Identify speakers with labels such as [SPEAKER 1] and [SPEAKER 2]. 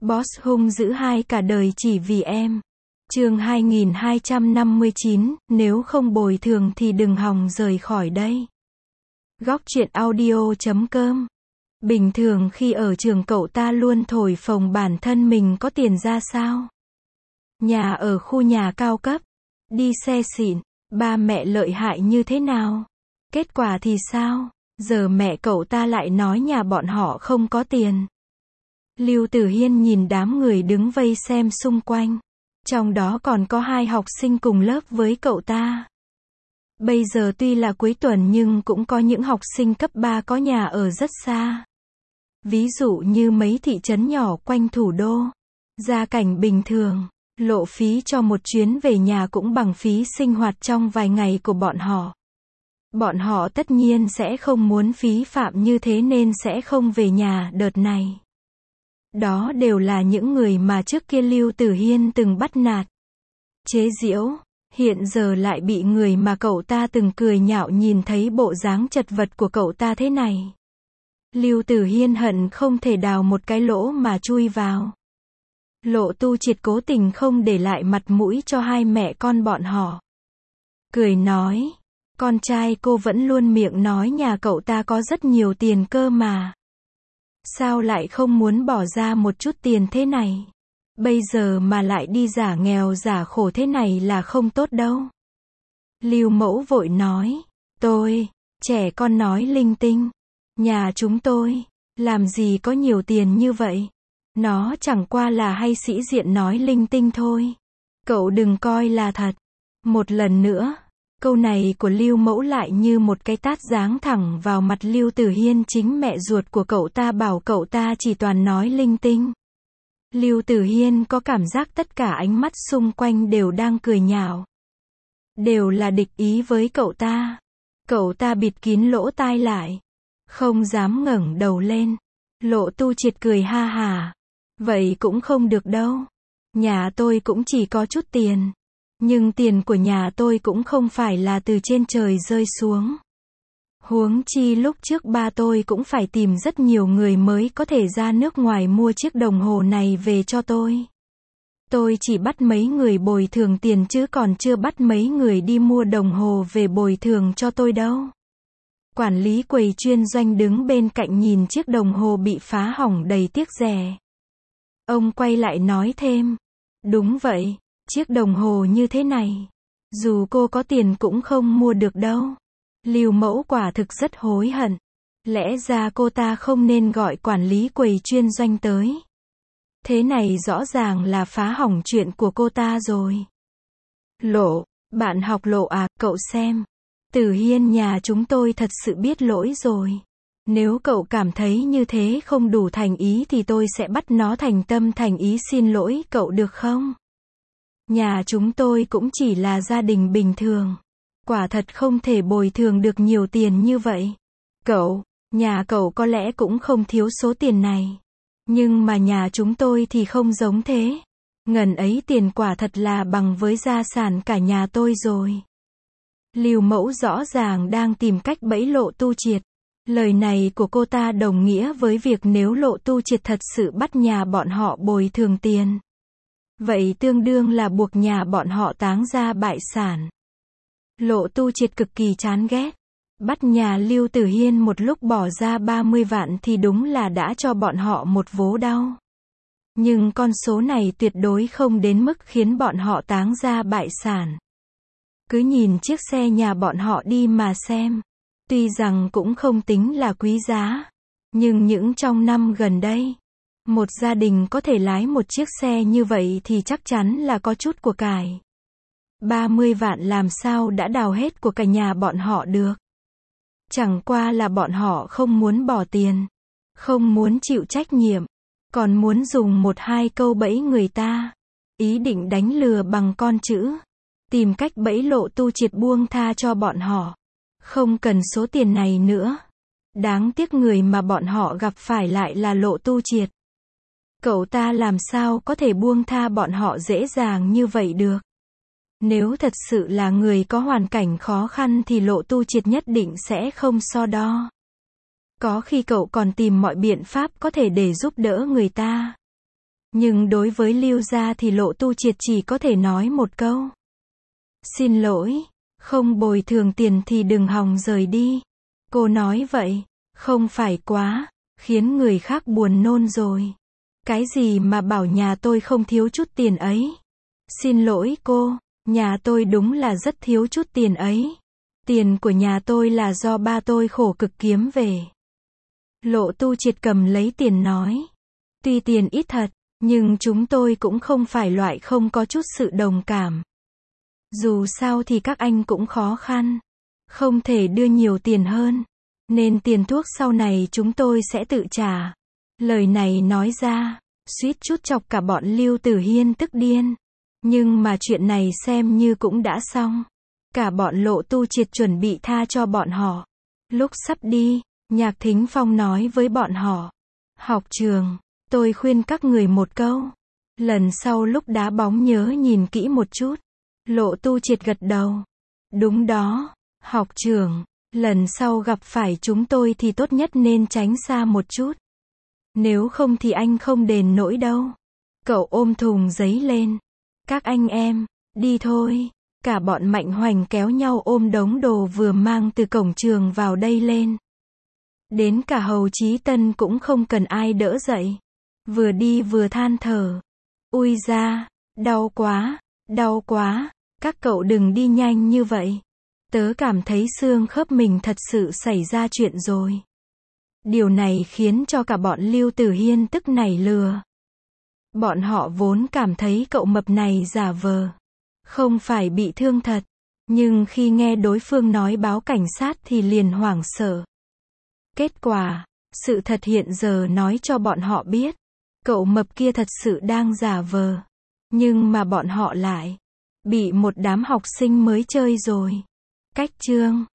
[SPEAKER 1] Boss hung dữ hai cả đời chỉ vì em. Chương 2259, nếu không bồi thường thì đừng hòng rời khỏi đây. Góc truyện audio.com. Bình thường khi ở trường cậu ta luôn thổi phồng bản thân mình có tiền ra sao. Nhà ở khu nhà cao cấp, đi xe xịn, ba mẹ lợi hại như thế nào. Kết quả thì sao? Giờ mẹ cậu ta lại nói nhà bọn họ không có tiền. Lưu Tử Hiên nhìn đám người đứng vây xem xung quanh. Trong đó còn có 2 học sinh cùng lớp với cậu ta. Bây giờ tuy là cuối tuần nhưng cũng có những học sinh cấp 3 có nhà ở rất xa. Ví dụ như mấy thị trấn nhỏ quanh thủ đô. Gia cảnh bình thường, lộ phí cho một chuyến về nhà cũng bằng phí sinh hoạt trong vài ngày của bọn họ. Bọn họ tất nhiên sẽ không muốn phí phạm như thế nên sẽ không về nhà đợt này. Đó đều là những người mà trước kia Lưu Tử Hiên từng bắt nạt, chế giễu, hiện giờ lại bị người mà cậu ta từng cười nhạo nhìn thấy bộ dáng chật vật của cậu ta thế này. Lưu Tử Hiên hận không thể đào một cái lỗ mà chui vào. Lộ Tu Triệt cố tình không để lại mặt mũi cho hai mẹ con bọn họ. Cười nói, con trai cô vẫn luôn miệng nói nhà cậu ta có rất nhiều tiền cơ mà. Sao lại không muốn bỏ ra một chút tiền thế này? Bây giờ mà lại đi giả nghèo giả khổ thế này là không tốt đâu. Lưu Mẫu vội nói, trẻ con nói linh tinh. Nhà chúng tôi, làm gì có nhiều tiền như vậy? Nó chẳng qua là hay sĩ diện nói linh tinh thôi. Cậu đừng coi là thật. Một lần nữa, câu này của Lưu Mẫu lại như một cái tát giáng thẳng vào mặt Lưu Tử Hiên. Chính mẹ ruột của cậu ta bảo cậu ta chỉ toàn nói linh tinh. Lưu Tử Hiên có cảm giác tất cả ánh mắt xung quanh đều đang cười nhạo. Đều là địch ý với cậu ta. Cậu ta bịt kín lỗ tai lại, không dám ngẩng đầu lên. Lộ Tu Triệt cười ha hả. Vậy cũng không được đâu. Nhà tôi cũng chỉ có chút tiền. Nhưng tiền của nhà tôi cũng không phải là từ trên trời rơi xuống. Huống chi lúc trước ba tôi cũng phải tìm rất nhiều người mới có thể ra nước ngoài mua chiếc đồng hồ này về cho tôi. Tôi chỉ bắt mấy người bồi thường tiền chứ còn chưa bắt mấy người đi mua đồng hồ về bồi thường cho tôi đâu. Quản lý quầy chuyên doanh đứng bên cạnh nhìn chiếc đồng hồ bị phá hỏng đầy tiếc rẻ. Ông quay lại nói thêm, đúng vậy, chiếc đồng hồ như thế này, dù cô có tiền cũng không mua được đâu. Lưu Mẫu quả thực rất hối hận. Lẽ ra cô ta không nên gọi quản lý quầy chuyên doanh tới. Thế này rõ ràng là phá hỏng chuyện của cô ta rồi. Lộ, bạn học Lộ à, cậu xem. Tử Hiên nhà chúng tôi thật sự biết lỗi rồi. Nếu cậu cảm thấy như thế không đủ thành ý thì tôi sẽ bắt nó thành tâm thành ý xin lỗi cậu được không? Nhà chúng tôi cũng chỉ là gia đình bình thường. Quả thật không thể bồi thường được nhiều tiền như vậy. Nhà cậu có lẽ cũng không thiếu số tiền này. Nhưng mà nhà chúng tôi thì không giống thế. Ngần ấy tiền quả thật là bằng với gia sản cả nhà tôi rồi. Lưu Mẫu rõ ràng đang tìm cách bẫy Lộ Tu Triệt. Lời này của cô ta đồng nghĩa với việc nếu Lộ Tu Triệt thật sự bắt nhà bọn họ bồi thường tiền, vậy tương đương là buộc nhà bọn họ táng ra bại sản. Lộ Tu Triệt cực kỳ chán ghét. Bắt nhà Lưu Tử Hiên một lúc bỏ ra 30 vạn thì đúng là đã cho bọn họ một vố đau. Nhưng con số này tuyệt đối không đến mức khiến bọn họ táng ra bại sản. Cứ nhìn chiếc xe nhà bọn họ đi mà xem. Tuy rằng cũng không tính là quý giá, nhưng những trong năm gần đây, một gia đình có thể lái một chiếc xe như vậy thì chắc chắn là có chút của cải. 30 vạn làm sao đã đào hết của cả nhà bọn họ được. Chẳng qua là bọn họ không muốn bỏ tiền, không muốn chịu trách nhiệm, còn muốn dùng 1-2 câu bẫy người ta, ý định đánh lừa bằng con chữ, tìm cách bẫy Lộ Tu Triệt buông tha cho bọn họ. Không cần số tiền này nữa. Đáng tiếc người mà bọn họ gặp phải lại là Lộ Tu Triệt. Cậu ta làm sao có thể buông tha bọn họ dễ dàng như vậy được. Nếu thật sự là người có hoàn cảnh khó khăn thì Lộ Tu Triệt nhất định sẽ không so đo. Có khi cậu còn tìm mọi biện pháp có thể để giúp đỡ người ta. Nhưng đối với Lưu gia thì Lộ Tu Triệt chỉ có thể nói một câu. Xin lỗi, không bồi thường tiền thì đừng hòng rời đi. Cô nói vậy, không phải quá, khiến người khác buồn nôn rồi. Cái gì mà bảo nhà tôi không thiếu chút tiền ấy. Xin lỗi cô, nhà tôi đúng là rất thiếu chút tiền ấy. Tiền của nhà tôi là do ba tôi khổ cực kiếm về. Lộ Tu Triệt cầm lấy tiền nói. Tuy tiền ít thật, nhưng chúng tôi cũng không phải loại không có chút sự đồng cảm. Dù sao thì các anh cũng khó khăn. Không thể đưa nhiều tiền hơn. Nên tiền thuốc sau này chúng tôi sẽ tự trả. Lời này nói ra, suýt chút chọc cả bọn Lưu Tử Hiên tức điên. Nhưng mà chuyện này xem như cũng đã xong. Cả bọn Lộ Tu Triệt chuẩn bị tha cho bọn họ. Lúc sắp đi, Nhạc Thính Phong nói với bọn họ. Học trường, tôi khuyên các người một câu. Lần sau lúc đá bóng nhớ nhìn kỹ một chút. Lộ Tu Triệt gật đầu. Đúng đó, học trưởng, lần sau gặp phải chúng tôi thì tốt nhất nên tránh xa một chút. Nếu không thì anh không đền nổi đâu. Cậu ôm thùng giấy lên. Các anh em, đi thôi. Cả bọn Mạnh Hoành kéo nhau ôm đống đồ vừa mang từ cổng trường vào đây lên. Đến cả Hầu Chí Tân cũng không cần ai đỡ dậy. Vừa đi vừa than thở. Ui da, đau quá, các cậu đừng đi nhanh như vậy. Tớ cảm thấy xương khớp mình thật sự xảy ra chuyện rồi. Điều này khiến cho cả bọn Lưu Tử Hiên tức nảy lửa. Bọn họ vốn cảm thấy cậu mập này giả vờ. Không phải bị thương thật. Nhưng khi nghe đối phương nói báo cảnh sát thì liền hoảng sợ. Kết quả, sự thật hiện giờ nói cho bọn họ biết. Cậu mập kia thật sự đang giả vờ. Nhưng mà bọn họ lại bị một đám học sinh mới chơi rồi. Cách chương